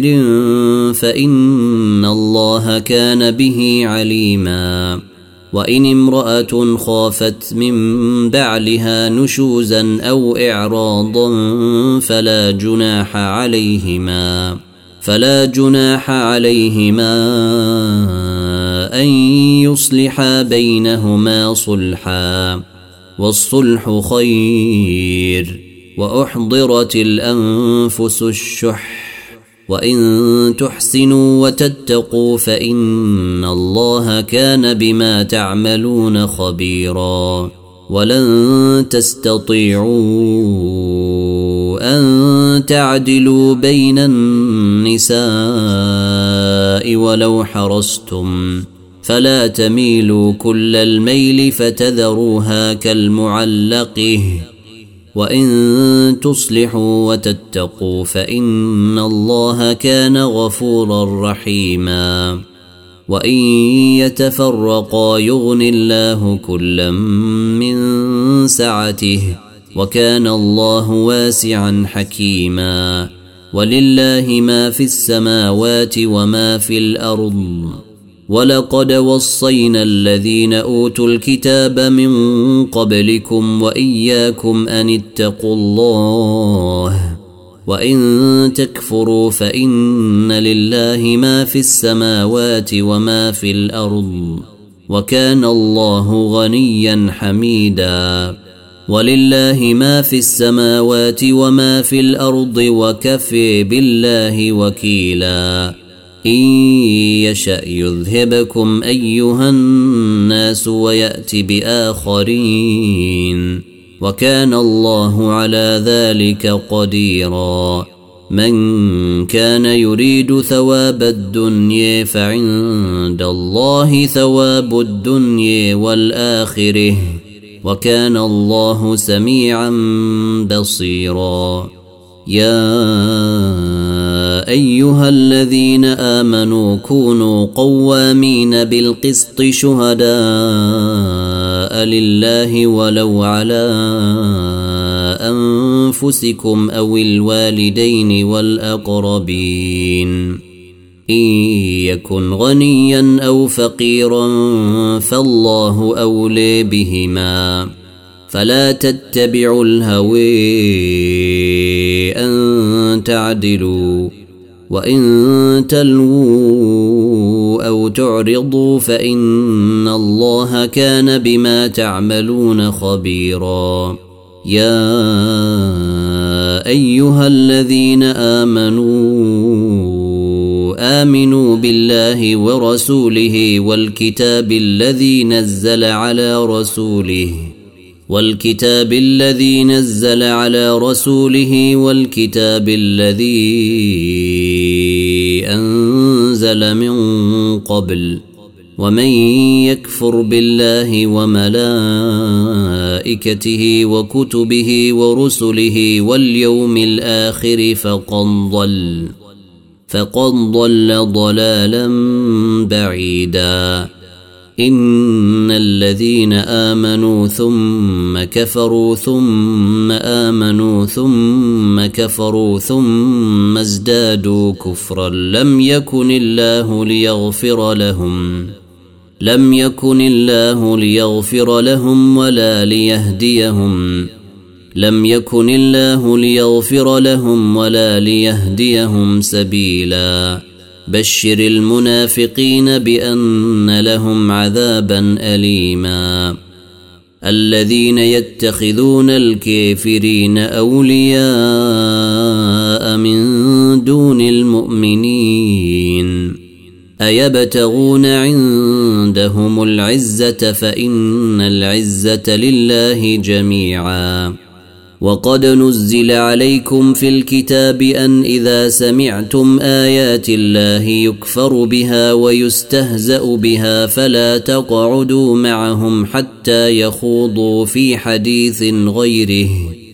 فإن الله كان به عليما وإن امرأة خافت من بعلها نشوزا أو إعراضا فلا جناح عليهما فلا جناح عليهما أن يصلحا بينهما صلحا والصلح خير وأحضرت الأنفس الشح وإن تحسنوا وتتقوا فإن الله كان بما تعملون خبيرا ولن تستطيعوا أن تعدلوا بين النساء ولو حرصتم فلا تميلوا كل الميل فتذروها كالمعلقه وإن تصلحوا وتتقوا فإن الله كان غفورا رحيما وإن يتفرقا يغن الله كلا من سعته وكان الله واسعا حكيما ولله ما في السماوات وما في الأرض ولقد وصينا الذين أوتوا الكتاب من قبلكم وإياكم أن اتقوا الله وإن تكفروا فإن لله ما في السماوات وما في الأرض وكان الله غنيا حميدا ولله ما في السماوات وما في الأرض وكفى بالله وكيلا إن يشأ يذهبكم أيها الناس ويأت بآخرين وكان الله على ذلك قديرا من كان يريد ثواب الدنيا فعند الله ثواب الدنيا والآخرة وكان الله سميعا بصيرا. يا أيها الذين آمنوا كونوا قوامين بالقسط شهداء لله ولو على أنفسكم أو الوالدين والأقربين إن يكن غنيا أو فقيرا فالله أولى بهما فلا تتبعوا الهوى أن تعدلوا وإن تلووا أو تعرضوا فإن الله كان بما تعملون خبيرا. يا أيها الذين آمنوا آمنوا بالله ورسوله والكتاب الذي نزل على رسوله والكتاب الذي نزل على رسوله والكتاب الذي أنزل من قبل ومن يكفر بالله وملائكته وكتبه ورسله واليوم الآخر فقد ضل فقد ضل ضلالا بعيدا. إن الذين آمنوا ثم كفروا ثم آمنوا ثم كفروا ثم ازدادوا كفرا لم يكن الله ليغفر لهم لم يكن الله ليغفر لهم ولا ليهديهم لم يكن الله ليغفر لهم ولا ليهديهم سبيلا. بشر المنافقين بأن لهم عذابا أليما. الذين يتخذون الكافرين أولياء من دون المؤمنين أيبتغون عندهم العزة فإن العزة لله جميعا. وقد نزل عليكم في الكتاب أن إذا سمعتم آيات الله يكفر بها ويستهزأ بها فلا تقعدوا معهم حتى يخوضوا في حديث غيره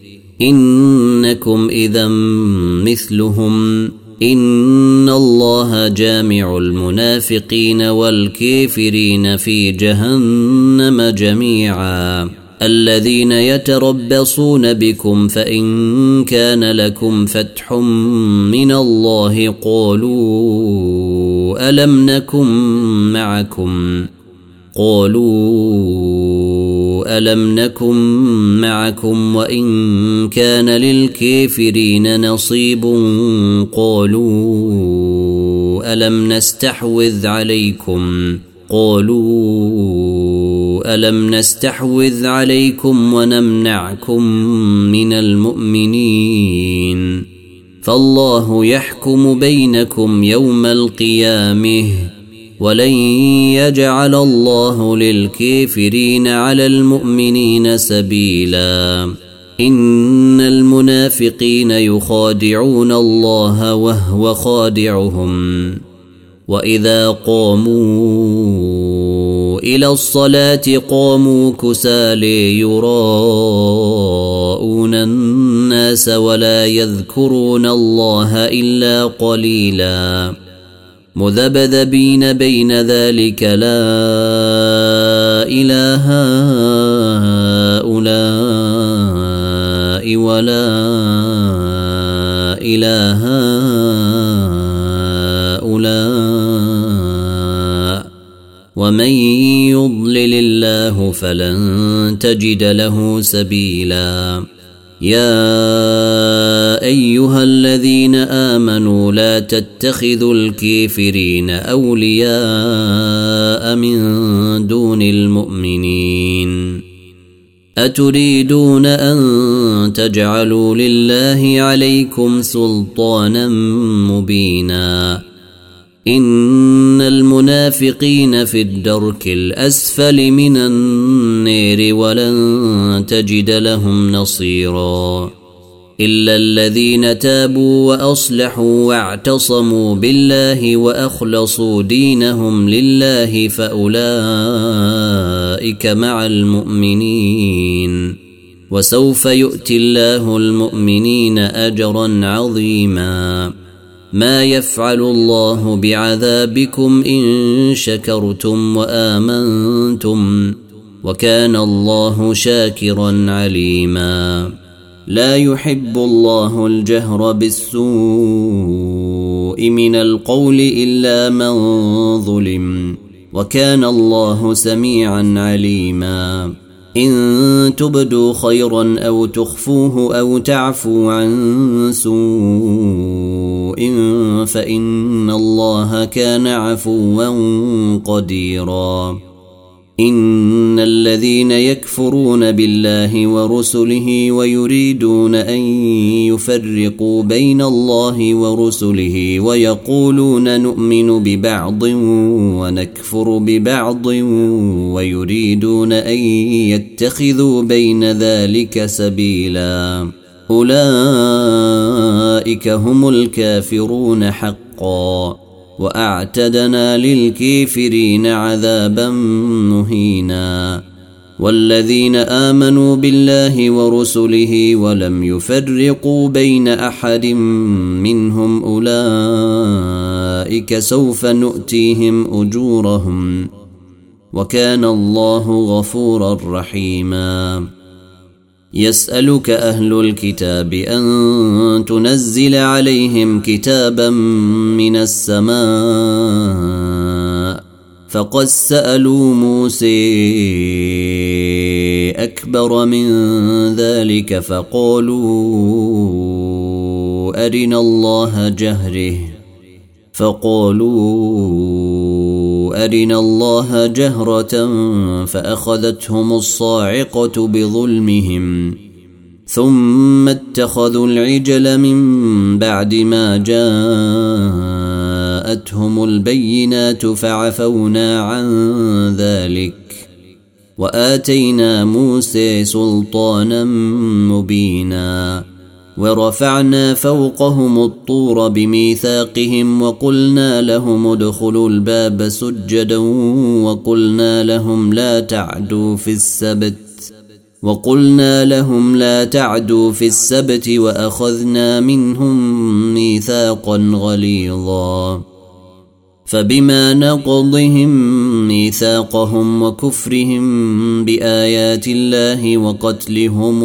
إنكم إذا مثلهم إن الله جامع المنافقين والكافرين في جهنم جميعا. الذين يتربصون بكم فإن كان لكم فتح من الله قالوا ألم نكن معكم قالوا ألم نكن معكم وإن كان للكافرين نصيب قالوا ألم نستحوذ عليكم قالوا ألم نستحوذ عليكم ونمنعكم من المؤمنين فالله يحكم بينكم يوم القيامة ولن يجعل الله للكافرين على المؤمنين سبيلا. إن المنافقين يخادعون الله وهو خادعهم وإذا قاموا إلى الصلاة قاموا كسالى يراءون الناس ولا يذكرون الله إلا قليلا مذبذبين بين ذلك لا إله هؤلاء ولا إله هؤلاء ومن يضلل الله فلن تجد له سبيلا. يا أيها الذين آمنوا لا تتخذوا الكافرين أولياء من دون المؤمنين أتريدون أن تجعلوا لله عليكم سلطانا مبينا إن المنافقين في الدرك الأسفل من النار ولن تجد لهم نصيرا. إلا الذين تابوا وأصلحوا واعتصموا بالله وأخلصوا دينهم لله فأولئك مع المؤمنين وسوف يؤتي الله المؤمنين أجرا عظيما ما يفعل الله بعذابكم إن شكرتم وآمنتم وكان الله شاكرا عليما لا يحب الله الجهر بالسوء من القول إلا من ظلم وكان الله سميعا عليما إن تبدوا خيرا أو تخفوه أو تعفوا عن سوء فإن الله كان عفوا قديرا إن الذين يكفرون بالله ورسله ويريدون أن يفرقوا بين الله ورسله ويقولون نؤمن ببعض ونكفر ببعض ويريدون أن يتخذوا بين ذلك سبيلا أولئك هم الكافرون حقا وأعتدنا للكافرين عذابا مهينا والذين آمنوا بالله ورسله ولم يفرقوا بين أحد منهم أولئك سوف نؤتيهم أجورهم وكان الله غفورا رحيما يسألك أهل الكتاب أن تنزل عليهم كتابا من السماء فقد سألوا موسى أكبر من ذلك فقالوا أرنا الله جهره فقالوا أرنا الله جهرة فأخذتهم الصاعقة بظلمهم ثم اتخذوا العجل من بعد ما جاءتهم البينات فعفونا عن ذلك وآتينا موسى سلطانا مبينا ورفعنا فوقهم الطور بميثاقهم وقلنا لهم ادخلوا الباب سجدا وقلنا لهم لا تعدوا في السبت وقلنا لهم لا تعدوا في السبت وأخذنا منهم ميثاقا غليظا فبما نقضهم ميثاقهم وكفرهم بآيات الله وقتلهم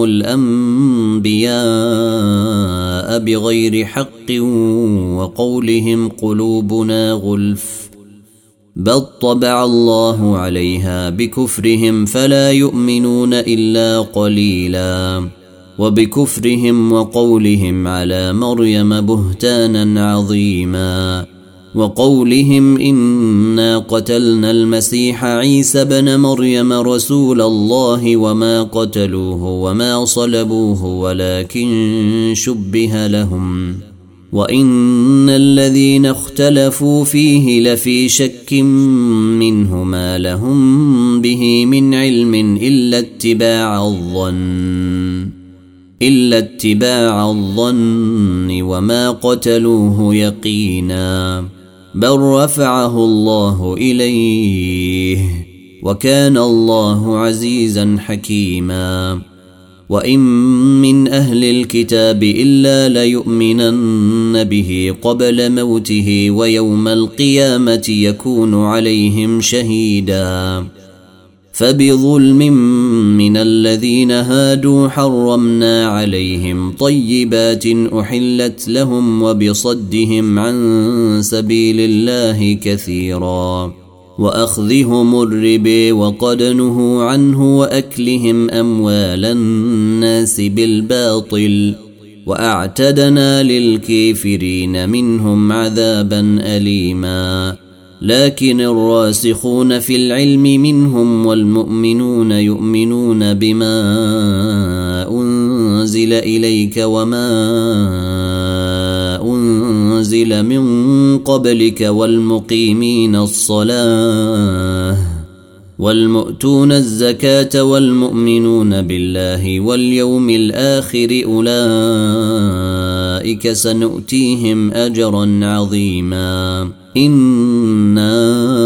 الأنبياء بغير حق وقولهم قلوبنا غلف بل طبع الله عليها بكفرهم فلا يؤمنون إلا قليلا وبكفرهم وقولهم على مريم بهتانا عظيما وقولهم إنا قتلنا المسيح عيسى بن مريم رسول الله وما قتلوه وما صلبوه ولكن شبه لهم وإن الذين اختلفوا فيه لفي شك منه ما لهم به من علم إلا اتباع الظن إلا اتباع الظن وما قتلوه يقينا بل رفعه الله إليه وكان الله عزيزا حكيما وإن من أهل الكتاب إلا ليؤمنن به قبل موته ويوم القيامة يكون عليهم شهيدا فبظلم من الذين هادوا حرمنا عليهم طيبات أحلت لهم وبصدهم عن سبيل الله كثيرا وأخذهم الربا وقد نهوا عنه وأكلهم أموال الناس بالباطل وأعتدنا للكافرين منهم عذابا أليما لكن الراسخون في العلم منهم والمؤمنون يؤمنون بما أنزل إليك وما أنزل من قبلك والمقيمين الصلاة والمؤتون الزكاة والمؤمنون بالله واليوم الآخر أولئك سنؤتيهم أجرا عظيما. إنا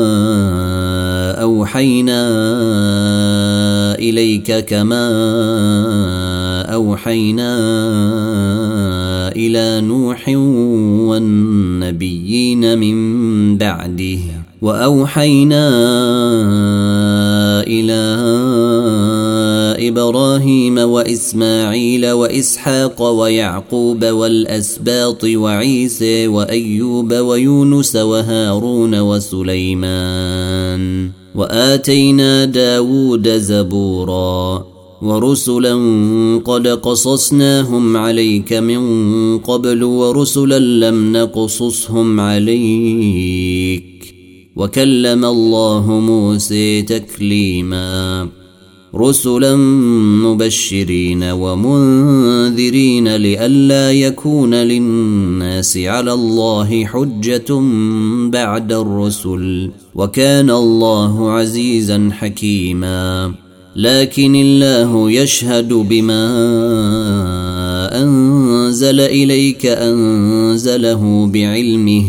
أوحينا إليك كما أوحينا إلى نوح والنبيين من بعده وأوحينا إلى إبراهيم وإسماعيل وإسحاق ويعقوب والأسباط وعيسى وأيوب ويونس وهارون وسليمان وآتينا داود زبورا ورسلا قد قصصناهم عليك من قبل ورسلا لم نقصصهم عليك وكلم الله موسى تكليما. رسلا مبشرين ومنذرين لئلا يكون للناس على الله حجة بعد الرسل وكان الله عزيزا حكيما. لكن الله يشهد بما أنزل إليك أنزله بعلمه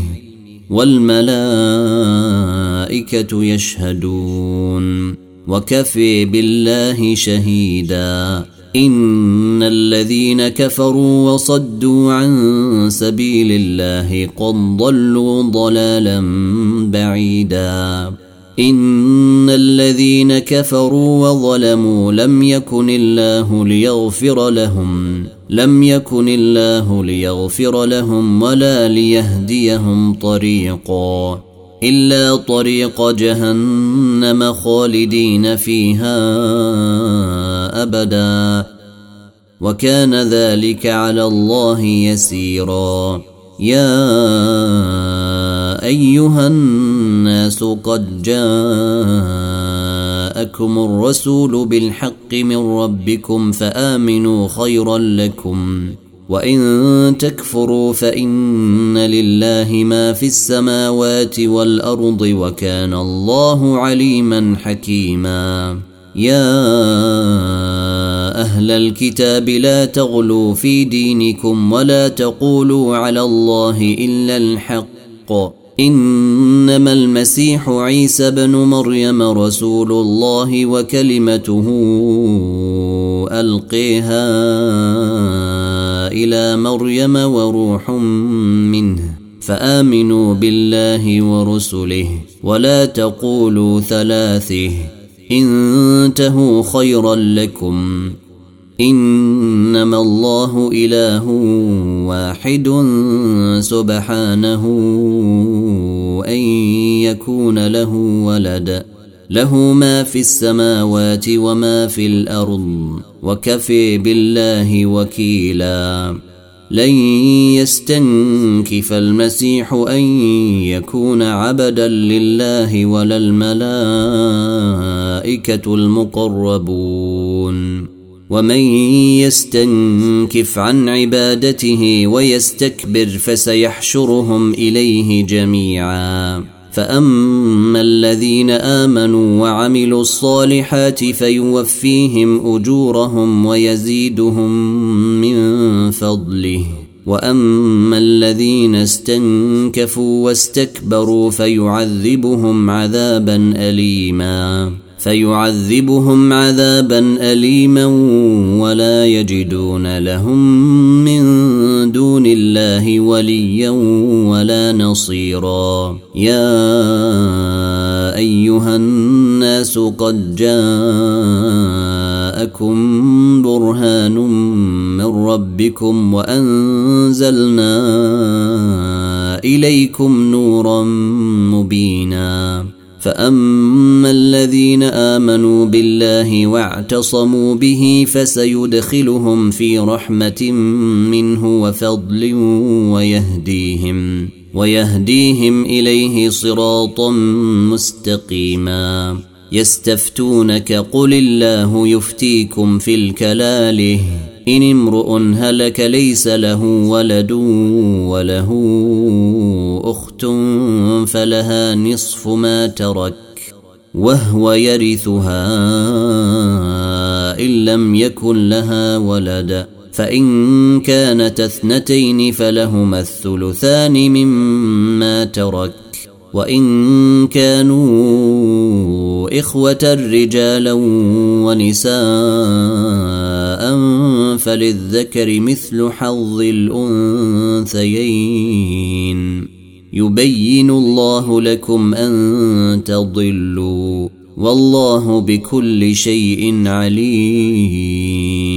والملائكة يشهدون وكفى بالله شهيدا. إن الذين كفروا وصدوا عن سبيل الله قد ضلوا ضلالا بعيدا. إن الذين كفروا وظلموا لم يكن الله ليغفر لهم لم يكن الله ليغفر لهم ولا ليهديهم طريقا إلا طريق جهنم خالدين فيها أبدا وكان ذلك على الله يسيرا. يا أيها الناس قد جاءكم الرسول بالحق من ربكم فآمنوا خيرا لكم وإن تكفروا فإن لله ما في السماوات والأرض وكان الله عليما حكيما. يا أهل الكتاب لا تغلوا في دينكم ولا تقولوا على الله إلا الحق إنما المسيح عيسى بن مريم رسول الله وكلمته ألقيها إلى مريم وروح منه فآمنوا بالله ورسله ولا تقولوا ثلاثه انتهوا خيرا لكم إنما الله إله واحد سبحانه أن يكون له ولد له ما في السماوات وما في الأرض وكفى بالله وكيلا. لن يستنكف المسيح أن يكون عبدا لله ولا الملائكة المقربون ومن يستنكف عن عبادته ويستكبر فسيحشرهم إليه جميعا. فأما الذين آمنوا وعملوا الصالحات فيوفيهم أجورهم ويزيدهم من فضله وأما الذين استنكفوا واستكبروا فيعذبهم عذابا أليما فيعذبهم عذابا أليما ولا يجدون لهم من دون الله وليا ولا نصيرا. يا أيها الناس قد جاءكم برهان من ربكم وأنزلنا إليكم نورا مبينا. فأما الذين آمنوا بالله واعتصموا به فسيدخلهم في رحمة منه وفضل ويهديهم ويهديهم إليه صراطا مستقيما. يستفتونك قل الله يفتيكم في الكلالة إن امرؤ هلك ليس له ولد وله أخت فلها نصف ما ترك وهو يرثها إن لم يكن لها ولد، فإن كانت اثنتين فلهما الثلثان مما ترك، وإن كانوا إخوة رجالا ونساء فللذكر مثل حظ الأنثيين، يبين الله لكم أن تضلوا، والله بكل شيء عليم.